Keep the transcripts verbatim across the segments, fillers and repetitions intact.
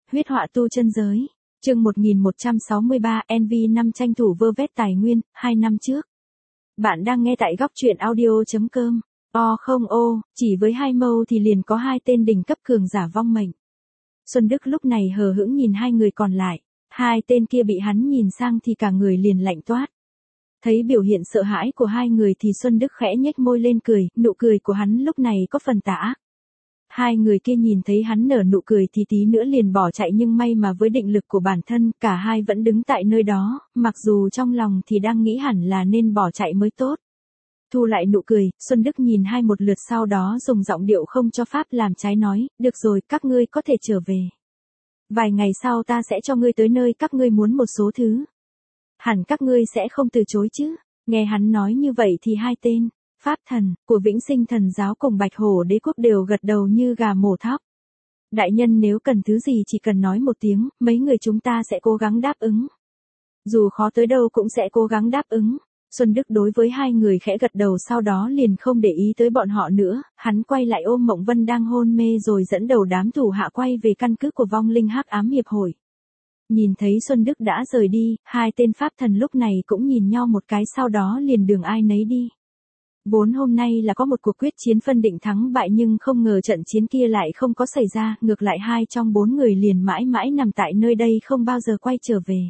Huyết họa tu chân giới. Chương một nghìn một trăm sáu mươi ba, en vê năm tranh thủ vơ vét tài nguyên, hai năm trước. Bạn đang nghe tại góc truyện audio chấm com. O không ô, chỉ với hai mâu thì liền có hai tên đỉnh cấp cường giả vong mệnh. Xuân Đức lúc này hờ hững nhìn hai người còn lại, hai tên kia bị hắn nhìn sang thì cả người liền lạnh toát. Thấy biểu hiện sợ hãi của hai người thì Xuân Đức khẽ nhếch môi lên cười, nụ cười của hắn lúc này có phần tà ác. Hai người kia nhìn thấy hắn nở nụ cười thì tí nữa liền bỏ chạy, nhưng may mà với định lực của bản thân, cả hai vẫn đứng tại nơi đó, mặc dù trong lòng thì đang nghĩ hẳn là nên bỏ chạy mới tốt. Thu lại nụ cười, Xuân Đức nhìn hai một lượt sau đó dùng giọng điệu không cho pháp làm trái nói, được rồi, các ngươi có thể trở về. Vài ngày sau ta sẽ cho ngươi tới nơi các ngươi muốn một số thứ. Hẳn các ngươi sẽ không từ chối chứ. Nghe hắn nói như vậy thì hai tên Pháp thần của Vĩnh Sinh Thần Giáo cùng Bạch Hổ Đế Quốc đều gật đầu như gà mổ thóc. Đại nhân nếu cần thứ gì chỉ cần nói một tiếng, mấy người chúng ta sẽ cố gắng đáp ứng. Dù khó tới đâu cũng sẽ cố gắng đáp ứng. Xuân Đức đối với hai người khẽ gật đầu, sau đó liền không để ý tới bọn họ nữa, hắn quay lại ôm Mộng Vân đang hôn mê rồi dẫn đầu đám thủ hạ quay về căn cứ của vong linh Hắc Ám Hiệp hội. Nhìn thấy Xuân Đức đã rời đi, hai tên Pháp thần lúc này cũng nhìn nhau một cái, sau đó liền đường ai nấy đi. Vốn hôm nay là có một cuộc quyết chiến phân định thắng bại, nhưng không ngờ trận chiến kia lại không có xảy ra, ngược lại hai trong bốn người liền mãi mãi nằm tại nơi đây không bao giờ quay trở về.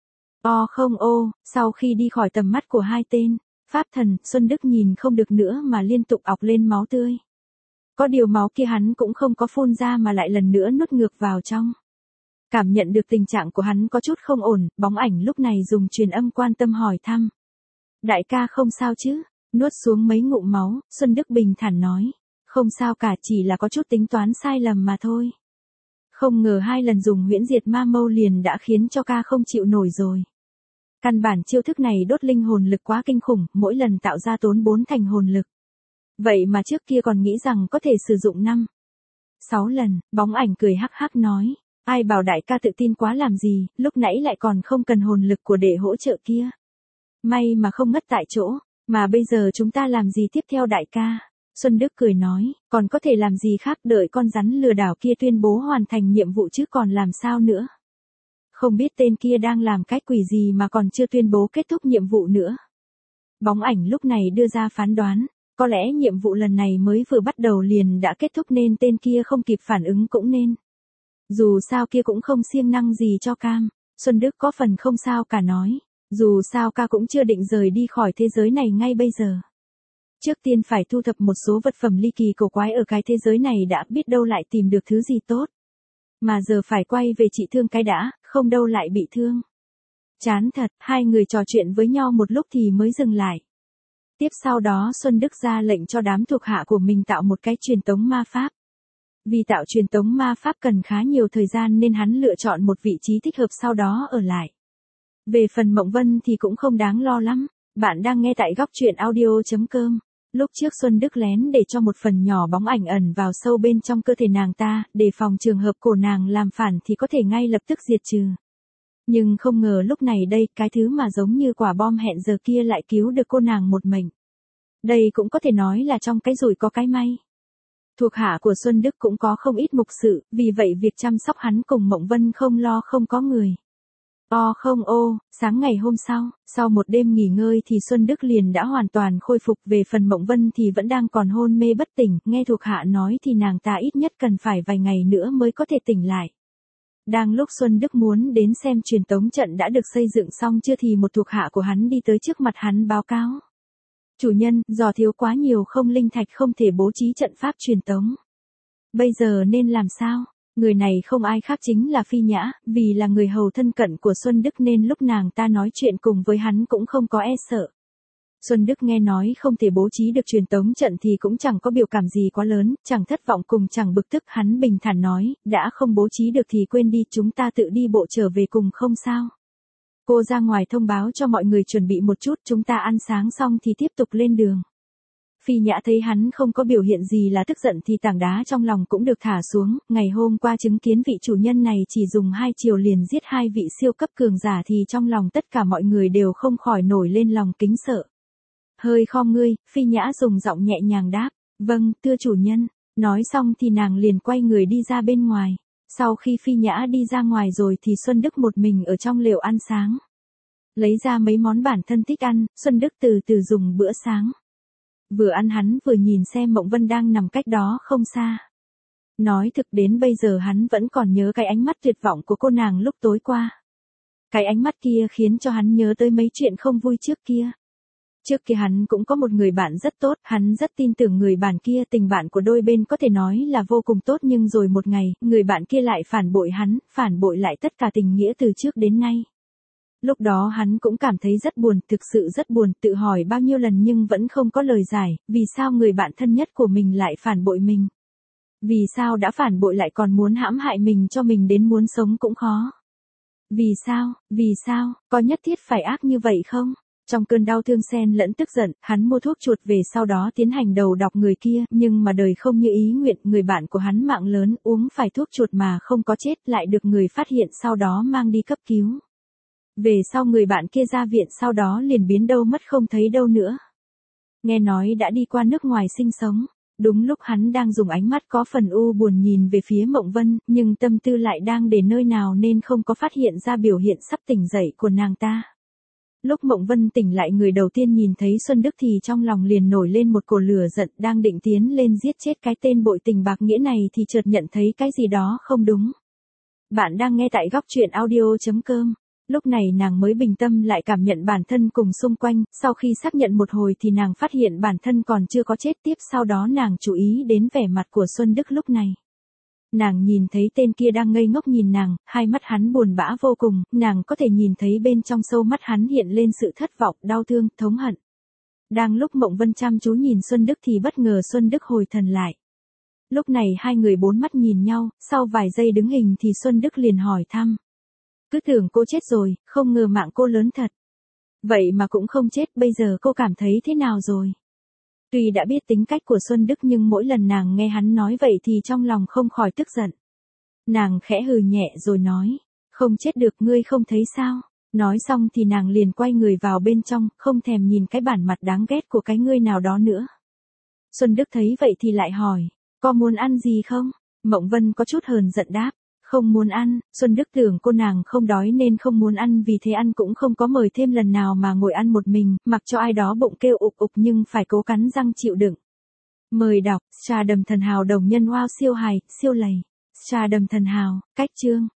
O không ô, sau khi đi khỏi tầm mắt của hai tên Pháp thần, Xuân Đức nhìn không được nữa mà liên tục ọc lên máu tươi. Có điều máu kia hắn cũng không có phun ra mà lại lần nữa nuốt ngược vào trong. Cảm nhận được tình trạng của hắn có chút không ổn, Bóng Ảnh lúc này dùng truyền âm quan tâm hỏi thăm. Đại ca không sao chứ? Nuốt xuống mấy ngụm máu, Xuân Đức bình thản nói. Không sao cả, chỉ là có chút tính toán sai lầm mà thôi. Không ngờ hai lần dùng huyễn diệt ma mâu liền đã khiến cho ca không chịu nổi rồi. Căn bản chiêu thức này đốt linh hồn lực quá kinh khủng, mỗi lần tạo ra tốn bốn thành hồn lực. Vậy mà trước kia còn nghĩ rằng có thể sử dụng năm, sáu lần, Bóng Ảnh cười hắc hắc nói. Ai bảo đại ca tự tin quá làm gì, lúc nãy lại còn không cần hồn lực của để hỗ trợ kia. May mà không ngất tại chỗ, mà bây giờ chúng ta làm gì tiếp theo đại ca? Xuân Đức cười nói, còn có thể làm gì khác, đợi con rắn lừa đảo kia tuyên bố hoàn thành nhiệm vụ chứ còn làm sao nữa. Không biết tên kia đang làm cái quỷ gì mà còn chưa tuyên bố kết thúc nhiệm vụ nữa. Bóng Ảnh lúc này đưa ra phán đoán, có lẽ nhiệm vụ lần này mới vừa bắt đầu liền đã kết thúc nên tên kia không kịp phản ứng cũng nên. Dù sao kia cũng không siêng năng gì cho cam. Xuân Đức có phần không sao cả nói. Dù sao ca cũng chưa định rời đi khỏi thế giới này ngay bây giờ. Trước tiên phải thu thập một số vật phẩm ly kỳ cổ quái ở cái thế giới này đã, biết đâu lại tìm được thứ gì tốt. Mà giờ phải quay về trị thương cái đã, không đâu lại bị thương. Chán thật, hai người trò chuyện với nhau một lúc thì mới dừng lại. Tiếp sau đó Xuân Đức ra lệnh cho đám thuộc hạ của mình tạo một cái truyền tống ma pháp. Vì tạo truyền tống ma pháp cần khá nhiều thời gian nên hắn lựa chọn một vị trí thích hợp sau đó ở lại. Về phần Mộng Vân thì cũng không đáng lo lắm. Bạn đang nghe tại góc truyện audio chấm com. Lúc trước Xuân Đức lén để cho một phần nhỏ Bóng Ảnh ẩn vào sâu bên trong cơ thể nàng ta, để phòng trường hợp cổ nàng làm phản thì có thể ngay lập tức diệt trừ. Nhưng không ngờ lúc này đây, cái thứ mà giống như quả bom hẹn giờ kia lại cứu được cô nàng một mệnh. Đây cũng có thể nói là trong cái rủi có cái may. Thuộc hạ của Xuân Đức cũng có không ít mục sự, vì vậy việc chăm sóc hắn cùng Mộng Vân không lo không có người. O không ô, sáng ngày hôm sau, sau một đêm nghỉ ngơi thì Xuân Đức liền đã hoàn toàn khôi phục. Về phần Mộng Vân thì vẫn đang còn hôn mê bất tỉnh, nghe thuộc hạ nói thì nàng ta ít nhất cần phải vài ngày nữa mới có thể tỉnh lại. Đang lúc Xuân Đức muốn đến xem truyền tống trận đã được xây dựng xong chưa thì một thuộc hạ của hắn đi tới trước mặt hắn báo cáo. Chủ nhân, do thiếu quá nhiều không linh thạch không thể bố trí trận pháp truyền tống. Bây giờ nên làm sao? Người này không ai khác chính là Phi Nhã, vì là người hầu thân cận của Xuân Đức nên lúc nàng ta nói chuyện cùng với hắn cũng không có e sợ. Xuân Đức nghe nói không thể bố trí được truyền tống trận thì cũng chẳng có biểu cảm gì quá lớn, chẳng thất vọng cùng chẳng bực tức, hắn bình thản nói, đã không bố trí được thì quên đi, chúng ta tự đi bộ trở về cùng không sao. Cô ra ngoài thông báo cho mọi người chuẩn bị một chút, chúng ta ăn sáng xong thì tiếp tục lên đường. Phi Nhã thấy hắn không có biểu hiện gì là tức giận thì tảng đá trong lòng cũng được thả xuống, ngày hôm qua chứng kiến vị chủ nhân này chỉ dùng hai chiều liền giết hai vị siêu cấp cường giả thì trong lòng tất cả mọi người đều không khỏi nổi lên lòng kính sợ. Hơi khom ngươi, Phi Nhã dùng giọng nhẹ nhàng đáp, vâng, thưa chủ nhân. Nói xong thì nàng liền quay người đi ra bên ngoài. Sau khi Phi Nhã đi ra ngoài rồi thì Xuân Đức một mình ở trong lều ăn sáng. Lấy ra mấy món bản thân thích ăn, Xuân Đức từ từ dùng bữa sáng. Vừa ăn hắn vừa nhìn xem Mộng Vân đang nằm cách đó không xa. Nói thực đến bây giờ hắn vẫn còn nhớ cái ánh mắt tuyệt vọng của cô nàng lúc tối qua. Cái ánh mắt kia khiến cho hắn nhớ tới mấy chuyện không vui trước kia. Trước kia hắn cũng có một người bạn rất tốt, hắn rất tin tưởng người bạn kia, tình bạn của đôi bên có thể nói là vô cùng tốt, nhưng rồi một ngày, người bạn kia lại phản bội hắn, phản bội lại tất cả tình nghĩa từ trước đến nay. Lúc đó hắn cũng cảm thấy rất buồn, thực sự rất buồn, tự hỏi bao nhiêu lần nhưng vẫn không có lời giải, vì sao người bạn thân nhất của mình lại phản bội mình. Vì sao đã phản bội lại còn muốn hãm hại mình cho mình đến muốn sống cũng khó. Vì sao, vì sao, có nhất thiết phải ác như vậy không? Trong cơn đau thương xen lẫn tức giận, hắn mua thuốc chuột về sau đó tiến hành đầu độc người kia, nhưng mà đời không như ý nguyện, người bạn của hắn mạng lớn, uống phải thuốc chuột mà không có chết, lại được người phát hiện sau đó mang đi cấp cứu. Về sau người bạn kia ra viện sau đó liền biến đâu mất không thấy đâu nữa. Nghe nói đã đi qua nước ngoài sinh sống. Đúng lúc hắn đang dùng ánh mắt có phần u buồn nhìn về phía Mộng Vân, nhưng tâm tư lại đang để nơi nào nên không có phát hiện ra biểu hiện sắp tỉnh dậy của nàng ta. Lúc Mộng Vân tỉnh lại, người đầu tiên nhìn thấy Xuân Đức thì trong lòng liền nổi lên một cỗ lửa giận, đang định tiến lên giết chết cái tên bội tình bạc nghĩa này thì chợt nhận thấy cái gì đó không đúng. Bạn đang nghe tại góc truyện audio chấm com. Lúc này nàng mới bình tâm lại cảm nhận bản thân cùng xung quanh, sau khi xác nhận một hồi thì nàng phát hiện bản thân còn chưa có chết. Tiếp sau đó nàng chú ý đến vẻ mặt của Xuân Đức lúc này. Nàng nhìn thấy tên kia đang ngây ngốc nhìn nàng, hai mắt hắn buồn bã vô cùng, nàng có thể nhìn thấy bên trong sâu mắt hắn hiện lên sự thất vọng, đau thương, thống hận. Đang lúc Mộng Vân chăm chú nhìn Xuân Đức thì bất ngờ Xuân Đức hồi thần lại. Lúc này hai người bốn mắt nhìn nhau, sau vài giây đứng hình thì Xuân Đức liền hỏi thăm. Cứ tưởng cô chết rồi, không ngờ mạng cô lớn thật. Vậy mà cũng không chết, bây giờ cô cảm thấy thế nào rồi? Tuy đã biết tính cách của Xuân Đức nhưng mỗi lần nàng nghe hắn nói vậy thì trong lòng không khỏi tức giận. Nàng khẽ hừ nhẹ rồi nói, không chết được, ngươi không thấy sao? Nói xong thì nàng liền quay người vào bên trong, không thèm nhìn cái bản mặt đáng ghét của cái ngươi nào đó nữa. Xuân Đức thấy vậy thì lại hỏi, có muốn ăn gì không? Mộng Vân có chút hờn giận đáp. Không muốn ăn. Xuân Đức tưởng cô nàng không đói nên không muốn ăn, vì thế ăn cũng không có mời thêm lần nào mà ngồi ăn một mình, mặc cho ai đó bụng kêu ục ục nhưng phải cố cắn răng chịu đựng. Mời đọc, Trà Đầm Thần Hào đồng nhân wow siêu hài, siêu lầy. Trà Đầm Thần Hào, cách chương.